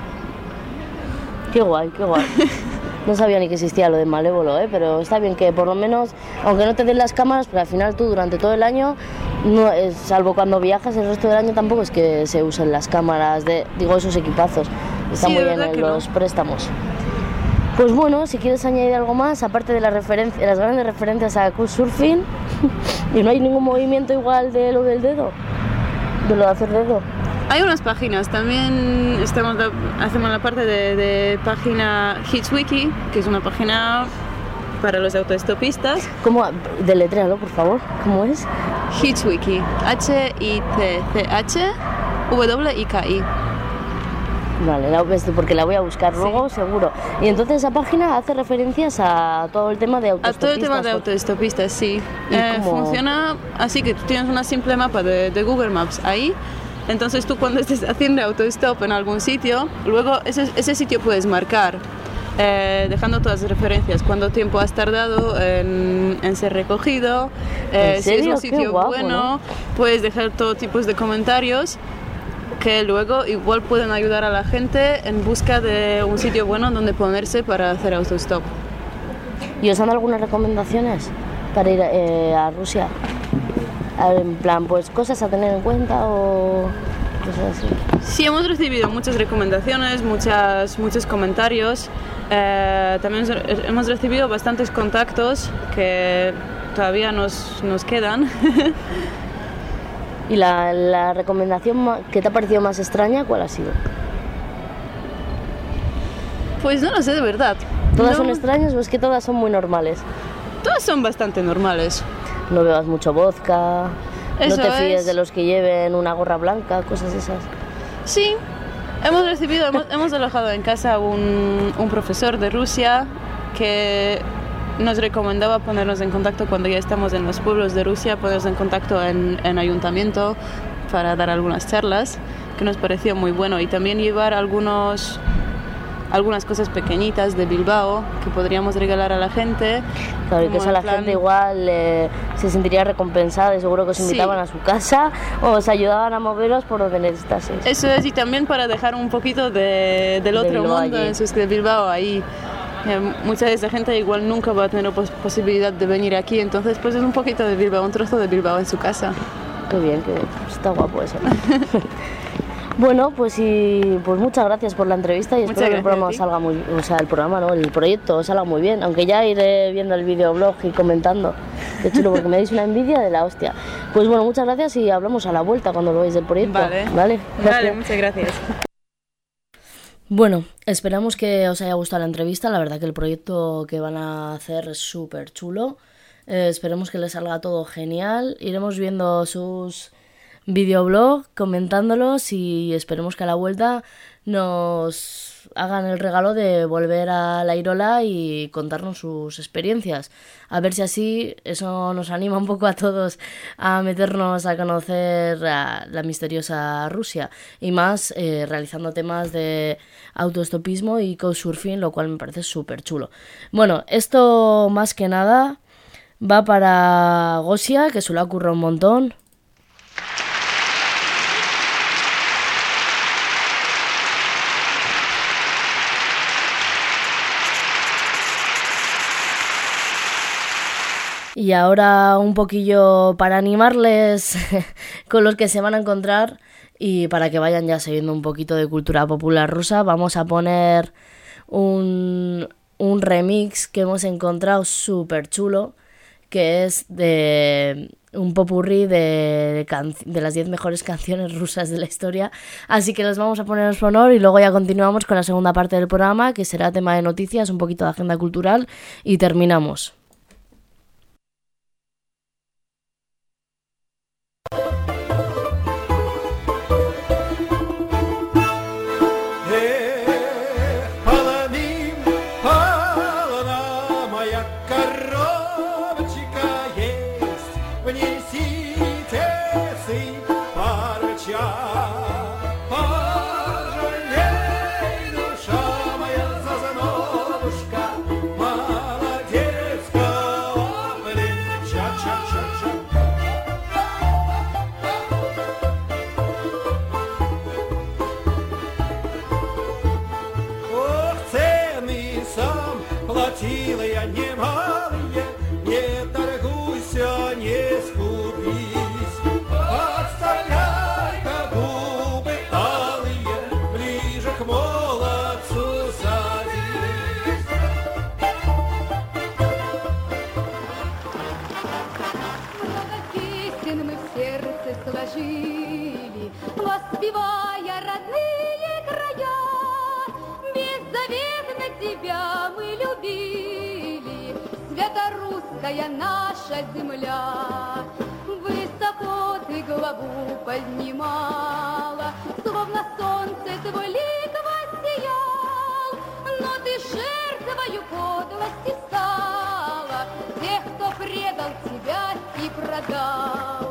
A: Qué guay, qué guay. No sabía ni que existía lo de Malévolo, ¿eh? Pero está bien que por lo menos, aunque no te den las cámaras, pero al final tú durante todo el año, no, es, salvo cuando viajas, el resto del año tampoco es que se usen las cámaras, de, digo, esos equipazos. Están
C: Sí,
A: muy
C: de
A: bien
C: verdad
A: en
C: que
A: los
C: no.
A: préstamos. Pues bueno, si quieres añadir algo más, aparte de la referencia, las grandes referencias a Couchsurfing, y no hay ningún movimiento igual de lo del dedo, de lo de hacer dedo.
C: Hay unas páginas, también estamos la- hacemos la parte de, de página HitsWiki, que es una página para los autoestopistas.
A: ¿Cómo? Deletréalo, por favor. ¿Cómo es?
C: HitsWiki, H I T C H W I K I.
A: Vale, la, este, porque la voy a buscar
C: Sí.
A: luego, seguro. Y entonces esa página hace referencias a todo el tema de
C: A
A: autoestopistas.
C: todo el tema de
A: ¿o?
C: autoestopistas, sí.
A: ¿Y
C: Eh,
A: cómo?
C: Funciona así que tú tienes una simple mapa de, de Google Maps ahí. Entonces tú cuando estés haciendo autostop en algún sitio, luego ese, ese sitio puedes marcar, eh, dejando todas las referencias, cuánto tiempo has tardado en, en ser recogido, eh,
A: ¿En
C: si es
A: serio?
C: un
A: Qué
C: sitio
A: guapo,
C: bueno,
A: ¿no?
C: puedes dejar todo tipo de comentarios que luego igual pueden ayudar a la gente en busca de un sitio bueno donde ponerse para hacer autostop.
A: ¿Y os dan algunas recomendaciones para ir eh, a Rusia? A- En plan, pues cosas a tener en cuenta o cosas así.
C: Sí, hemos recibido muchas recomendaciones, muchas, muchos comentarios. Eh, también hemos- hemos recibido bastantes contactos que todavía nos, nos quedan.
A: ¿Y la, la recomendación ma- que te ha parecido más extraña, cuál ha sido?
C: Pues no lo sé de verdad.
A: ¿Todas
C: No,
A: son extrañas o es que todas son muy normales?
C: Todas son bastante normales.
A: No bebas mucho vodka,
C: Eso
A: no te fíes
C: es.
A: de los que lleven una gorra blanca, cosas esas.
C: Sí, hemos recibido, hemos, hemos alojado en casa un, un profesor de Rusia que nos recomendaba ponernos en contacto cuando ya estamos en los pueblos de Rusia, ponernos en contacto en, en ayuntamiento para dar algunas charlas, que nos pareció muy bueno, y también llevar algunos, algunas cosas pequeñitas de Bilbao que podríamos regalar a la gente.
A: Claro, y que
C: como
A: eso
C: en
A: la
C: plan-
A: gente igual eh, se sentiría recompensada y seguro que os
C: Sí.
A: invitaban a su casa o os ayudaban a moveros por donde necesitaseis.
C: Eso es, y también para dejar un poquito de, del
A: De
C: otro
A: Bilbao
C: mundo
A: allí.
C: en sus de Bilbao ahí. Eh, mucha de esa gente igual nunca va a tener pos- posibilidad de venir aquí, entonces pues es un poquito de Bilbao, un trozo de Bilbao en su casa.
A: Qué bien, que está guapo eso. Bueno, pues y pues muchas gracias por la entrevista y
C: Muchas
A: espero que el
C: gracias a
A: programa
C: ti.
A: salga muy, o sea, el programa, no, el proyecto salga muy bien, aunque ya iré viendo el videoblog y comentando. Qué chulo, porque me dais una envidia de la hostia. Pues bueno, muchas gracias y hablamos a la vuelta cuando lo veáis del proyecto.
C: Vale.
A: Vale,
C: Vale,
A: gracias.
C: muchas gracias.
A: Bueno, esperamos que os haya gustado la entrevista. La verdad que el proyecto que van a hacer es súper chulo. Eh, esperemos que les salga todo genial. Iremos viendo sus videoblogs, comentándolos y esperemos que a la vuelta nos hagan el regalo de volver a la Irola y contarnos sus experiencias. A ver si así eso nos anima un poco a todos a meternos a conocer a la misteriosa Rusia. Y más eh, realizando temas de autoestopismo y couchsurfing, lo cual me parece súper chulo. Bueno, esto más que nada va para Gosia, que se lo ha currado un montón. Y ahora un poquillo para animarles con los que se van a encontrar y para que vayan ya sabiendo un poquito de cultura popular rusa, vamos a poner un, un remix que hemos encontrado súper chulo, que es de un popurrí de, de, can- de las diez mejores canciones rusas de la historia. Así que los vamos a poner en su honor y luego ya continuamos con la segunda parte del programa, que será tema de noticias, un poquito de agenda cultural y terminamos.
D: Платила я немалые, не торгуйся, не скупись. Подставляй-ка губы алые, ближе к молодцу садись.
B: Много песен мы в сердце сложили, воспевая родные края. Беззаветно тебя мы любили, свято-русская наша земля. Высоко ты главу поднимала, словно солнце твой лик воссиял. Но ты жертвою подлости стала тех, кто предал тебя и продал.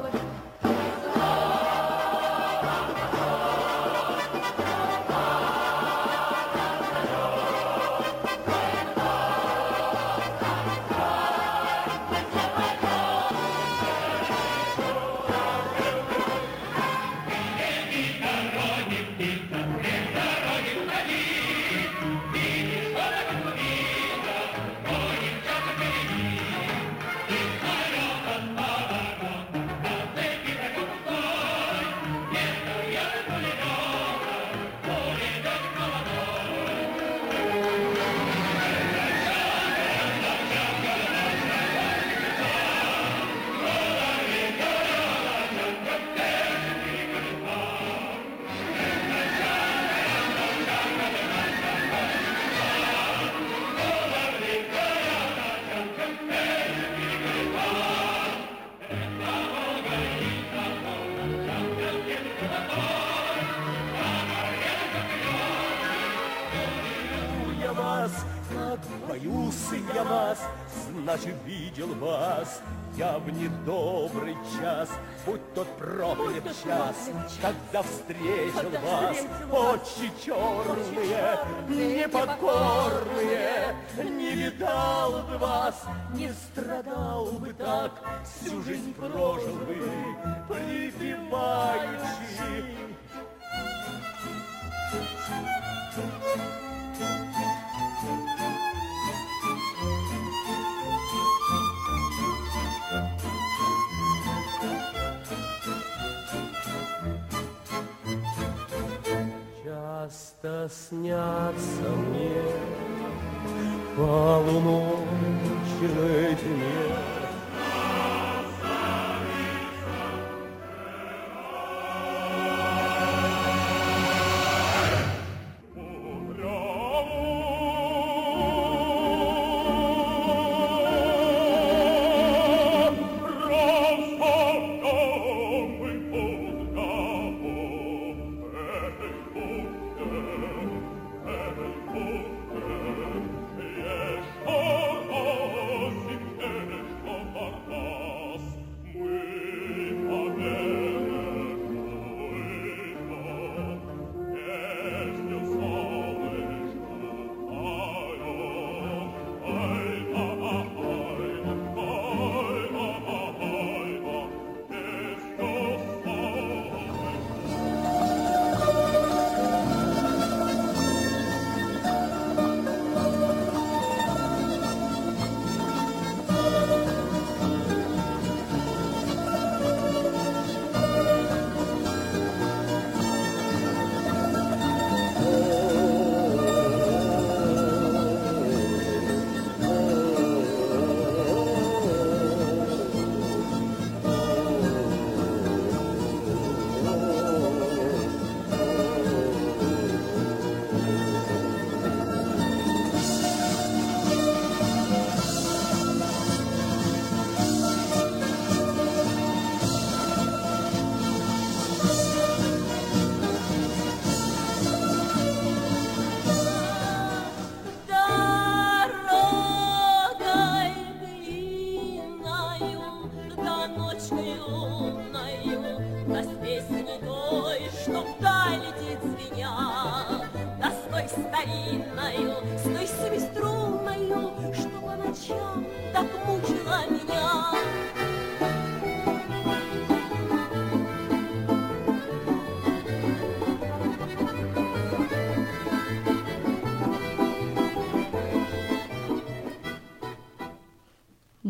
D: Боюсь я вас, значит видел вас. Я в недобрый час, будь тот проклят час, когда встретил вас. Очи черные, непокорные, не видал бы вас, не страдал бы так, всю жизнь прожил бы припеваючи. Часто снятся мне полуночной тьме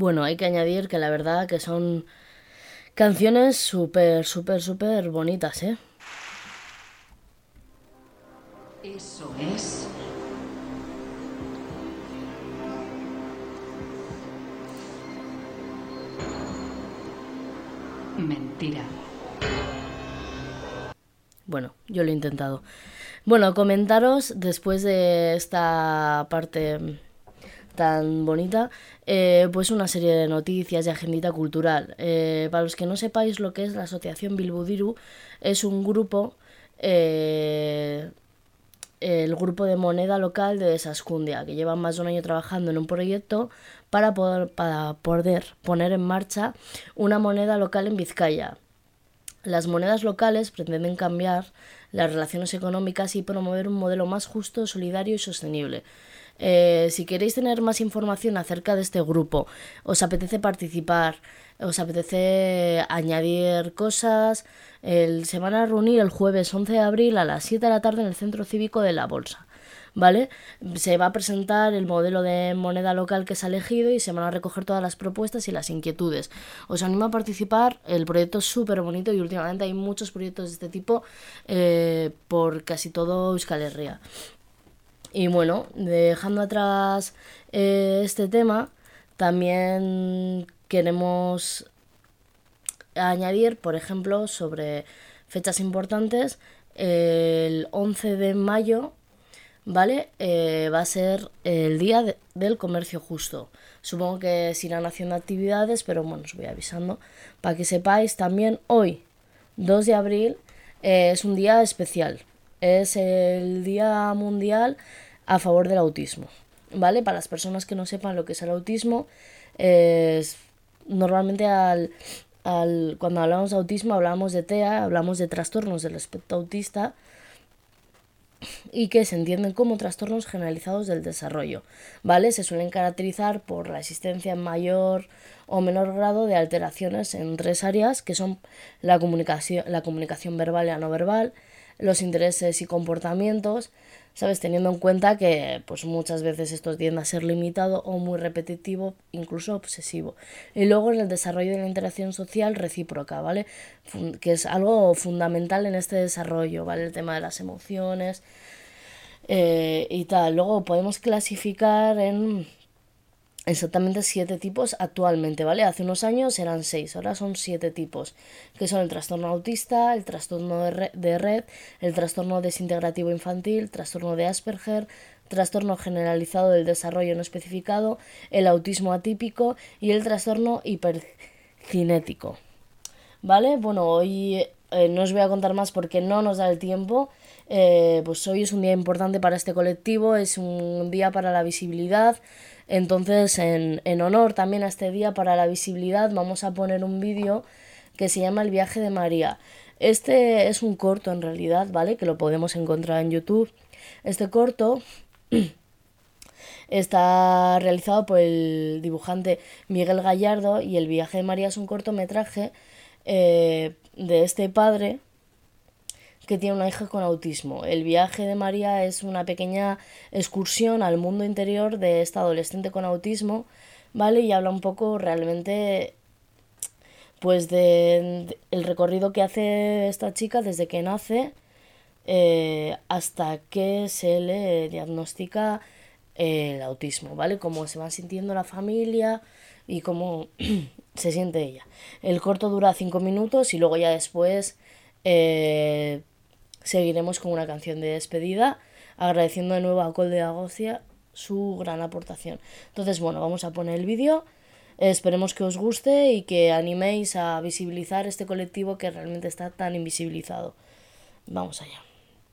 A: Bueno, hay que añadir que la verdad que son canciones súper, súper, súper bonitas, ¿eh?
E: Eso es mentira.
A: Bueno, yo lo he intentado. Bueno, comentaros después de esta parte tan bonita, eh, pues una serie de noticias de agendita cultural. Eh, para los que no sepáis lo que es la Asociación Bilbudiru, es un grupo, eh, el grupo de moneda local de Desaskundia, que llevan más de un año trabajando en un proyecto para poder, para poder poner en marcha una moneda local en Vizcaya. Las monedas locales pretenden cambiar las relaciones económicas y promover un modelo más justo, solidario y sostenible. Eh, si queréis tener más información acerca de este grupo, os apetece participar, os apetece añadir cosas, el, se van a reunir el jueves once de abril a las siete de la tarde en el Centro Cívico de La Bolsa. ¿Vale? Se va a presentar el modelo de moneda local que se ha elegido y se van a recoger todas las propuestas y las inquietudes. Os animo a participar, el proyecto es súper bonito y últimamente hay muchos proyectos de este tipo eh, por casi todo Euskal Herria. Y bueno, dejando atrás eh, este tema, también queremos añadir, por ejemplo, sobre fechas importantes, el once de mayo, ¿vale? Eh, va a ser el día de, del comercio justo. Supongo que se irán haciendo actividades, pero bueno, os voy avisando. Para que sepáis, también hoy, dos de abril, eh, es un día especial. Es el Día Mundial a favor del autismo, ¿vale? Para las personas que no sepan lo que es el autismo, es normalmente al, al, cuando hablamos de autismo hablamos de T E A, hablamos de trastornos del espectro autista, y que se entienden como trastornos generalizados del desarrollo, ¿vale? Se suelen caracterizar por la existencia en mayor o menor grado de alteraciones en tres áreas, que son la comunicación, la comunicación verbal y la no verbal, los intereses y comportamientos, ¿sabes? Teniendo en cuenta que pues muchas veces esto tiende a ser limitado o muy repetitivo, incluso obsesivo. Y luego en el desarrollo de la interacción social recíproca, ¿vale? Fun- que es algo fundamental en este desarrollo, ¿vale? El tema de las emociones eh, y tal. Luego podemos clasificar en exactamente siete tipos actualmente, ¿vale? Hace unos años eran seis, ahora son siete tipos, que son el trastorno autista, el trastorno de, re- de red, el trastorno desintegrativo infantil, trastorno de Asperger, trastorno generalizado del desarrollo no especificado, el autismo atípico y el trastorno hipercinético, ¿vale? Bueno, hoy eh, no os voy a contar más porque no nos da el tiempo. Eh, pues hoy es un día importante para este colectivo, es un día para la visibilidad. Entonces, en, en honor también a este día para la visibilidad, vamos a poner un vídeo que se llama El viaje de María. Este es un corto en realidad, ¿vale? Que lo podemos encontrar en YouTube. Este corto está realizado por el dibujante Miguel Gallardo y El viaje de María es un cortometraje eh, de este padre que tiene una hija con autismo. El viaje de María es una pequeña excursión al mundo interior de esta adolescente con autismo, ¿vale? Y habla un poco realmente pues de, de el recorrido que hace esta chica desde que nace eh, hasta que se le diagnostica eh, el autismo, ¿vale? Cómo se va sintiendo la familia y cómo se siente ella. El corto dura cinco minutos y luego ya después eh, seguiremos con una canción de despedida, agradeciendo de nuevo a Col de Agocia su gran aportación. Entonces, bueno, vamos a poner el vídeo. Esperemos que os guste y que animéis a visibilizar este colectivo que realmente está tan invisibilizado. Vamos allá.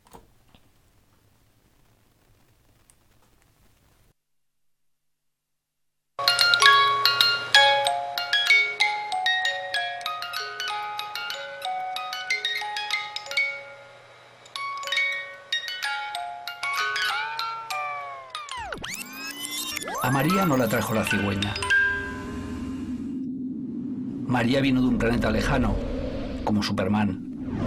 F: A María no la trajo la cigüeña. María vino de un planeta lejano, como Superman.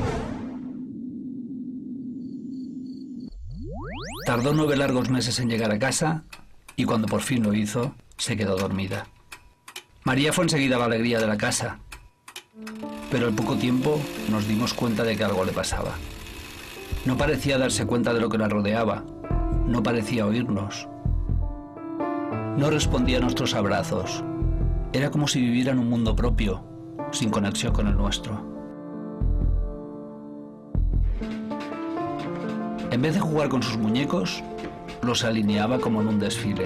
F: Tardó nueve largos meses en llegar a casa y cuando por fin lo hizo, se quedó dormida. María fue enseguida la alegría de la casa, pero al poco tiempo nos dimos cuenta de que algo le pasaba. No parecía darse cuenta de lo que la rodeaba, no parecía oírnos. No respondía a nuestros abrazos. Era como si viviera en un mundo propio, sin conexión con el nuestro. En vez de jugar con sus muñecos, los alineaba como en un desfile.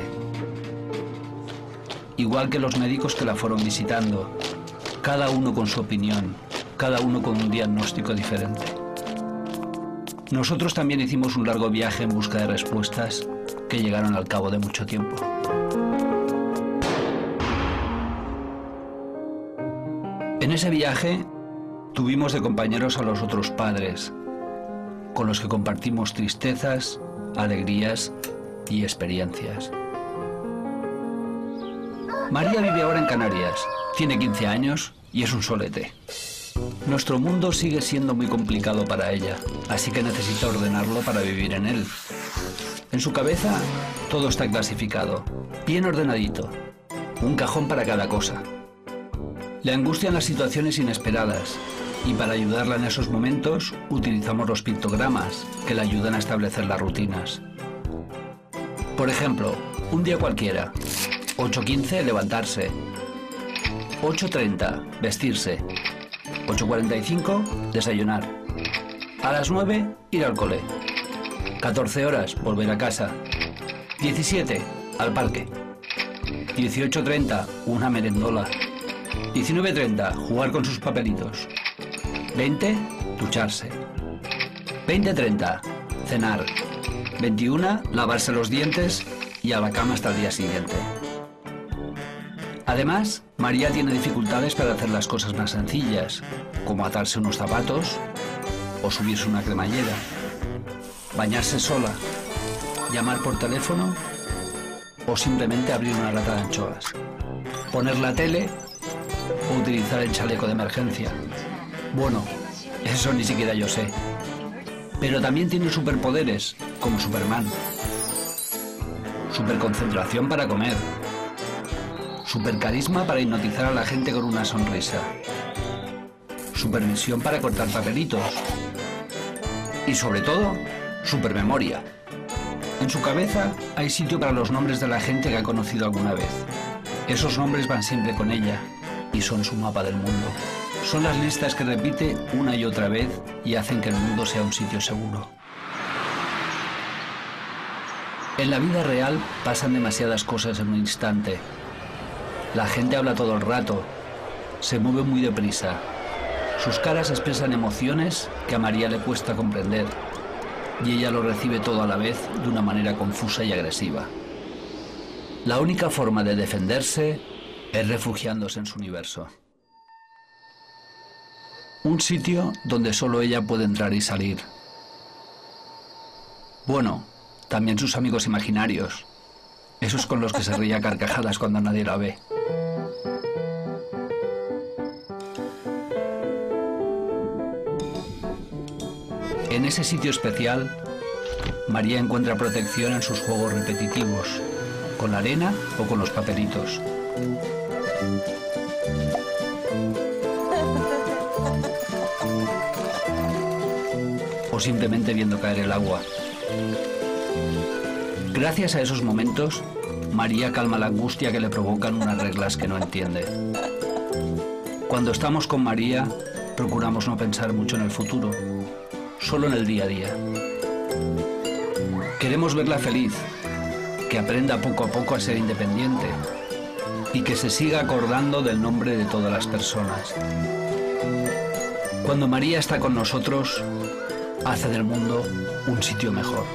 F: Igual que los médicos que la fueron visitando, cada uno con su opinión, cada uno con un diagnóstico diferente. Nosotros también hicimos un largo viaje en busca de respuestas que llegaron al cabo de mucho tiempo. En ese viaje tuvimos de compañeros a los otros padres, con los que compartimos tristezas, alegrías y experiencias. María vive ahora en Canarias, tiene quince años y es un solete. Nuestro mundo sigue siendo muy complicado para ella, así que necesita ordenarlo para vivir en él. En su cabeza todo está clasificado, bien ordenadito, un cajón para cada cosa. Le angustian las situaciones inesperadas y para ayudarla en esos momentos utilizamos los pictogramas que le ayudan a establecer las rutinas. Por ejemplo, un día cualquiera, ocho quince levantarse, ocho treinta vestirse, ocho cuarenta y cinco desayunar, a las nueve ir al cole, catorce horas volver a casa, diecisiete al parque, dieciocho treinta una merendola, diecinueve treinta jugar con sus papelitos, veinte ducharse, veinte treinta cenar, veintiuno lavarse los dientes y a la cama hasta el día siguiente. Además, María tiene dificultades para hacer las cosas más sencillas, como atarse unos zapatos o subirse una cremallera, bañarse sola, llamar por teléfono o simplemente abrir una lata de anchoas, poner la tele o utilizar el chaleco de emergencia. Bueno, eso ni siquiera yo sé. Pero también tiene superpoderes, como Superman. Superconcentración para comer. Supercarisma para hipnotizar a la gente con una sonrisa. Supervisión para cortar papelitos. Y sobre todo, supermemoria. En su cabeza hay sitio para los nombres de la gente que ha conocido alguna vez. Esos nombres van siempre con ella y son su mapa del mundo. Son las listas que repite una y otra vez y hacen que el mundo sea un sitio seguro. En la vida real pasan demasiadas cosas en un instante. La gente habla todo el rato, se mueve muy deprisa. Sus caras expresan emociones que a María le cuesta comprender y ella lo recibe todo a la vez de una manera confusa y agresiva. La única forma de defenderse es refugiándose en su universo. Un sitio donde solo ella puede entrar y salir. Bueno, también sus amigos imaginarios, esos con los que se ríe a carcajadas cuando nadie la ve. En ese sitio especial, María encuentra protección en sus juegos repetitivos, con la arena o con los papelitos. O simplemente viendo caer el agua. Gracias a esos momentos, María calma la angustia que le provocan unas reglas que no entiende. Cuando estamos con María, procuramos no pensar mucho en el futuro, solo en el día a día. Queremos verla feliz, que aprenda poco a poco a ser independiente y que se siga acordando del nombre de todas las personas. Cuando María está con nosotros, hace del mundo un sitio mejor.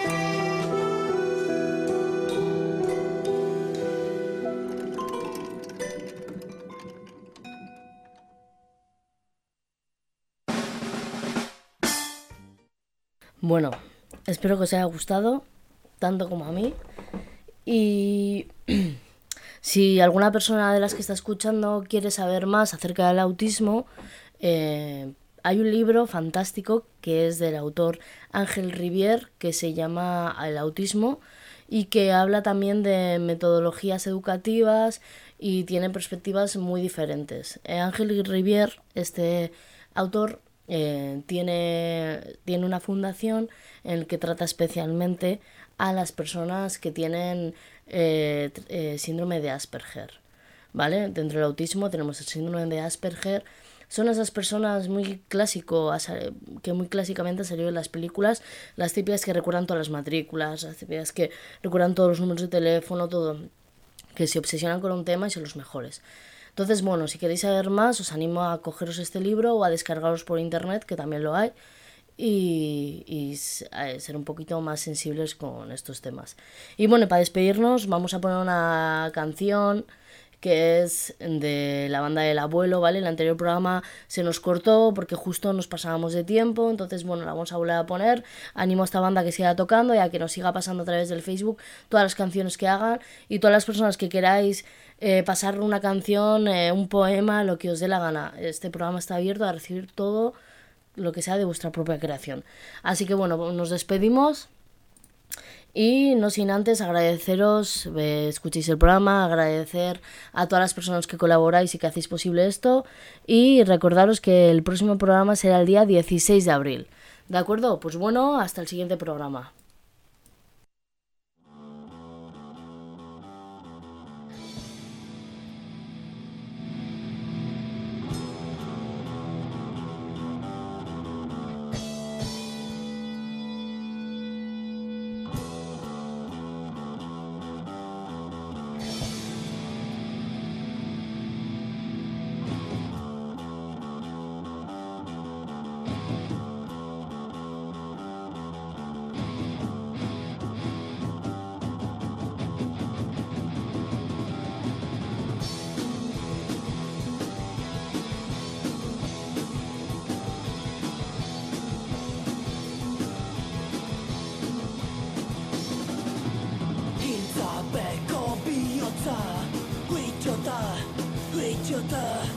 A: Bueno, espero que os haya gustado, tanto como a mí. Y si alguna persona de las que está escuchando quiere saber más acerca del autismo, eh, hay un libro fantástico que es del autor Ángel Rivière que se llama El autismo y que habla también de metodologías educativas y tiene perspectivas muy diferentes. Eh, Ángel Rivière, este autor, eh, tiene, tiene una fundación en la que trata especialmente a las personas que tienen eh, eh, síndrome de Asperger, ¿vale? Dentro del autismo tenemos el síndrome de Asperger. Son esas personas muy clásico, que muy clásicamente han salido en las películas, las típicas que recuerdan todas las matrículas, las típicas que recuerdan todos los números de teléfono, todo, que se obsesionan con un tema y son los mejores. Entonces, bueno, si queréis saber más, os animo a cogeros este libro o a descargaros por internet, que también lo hay, y, y ser un poquito más sensibles con estos temas. Y bueno, para despedirnos vamos a poner una canción que es de la banda del Abuelo, ¿vale? El anterior programa se nos cortó porque justo nos pasábamos de tiempo, entonces bueno, la vamos a volver a poner. Animo a esta banda que siga tocando y a que nos siga pasando a través del Facebook todas las canciones que hagan, y todas las personas que queráis eh, pasar una canción, eh, un poema, lo que os dé la gana. Este programa está abierto a recibir todo lo que sea de vuestra propia creación. Así que bueno, nos despedimos. Y no sin antes agradeceros, eh, escuchéis el programa, agradecer a todas las personas que colaboráis y que hacéis posible esto, y recordaros que el próximo programa será el día dieciséis de abril. ¿De acuerdo? Pues bueno, hasta el siguiente programa.
D: Beko bihotza, huitxota, huitxota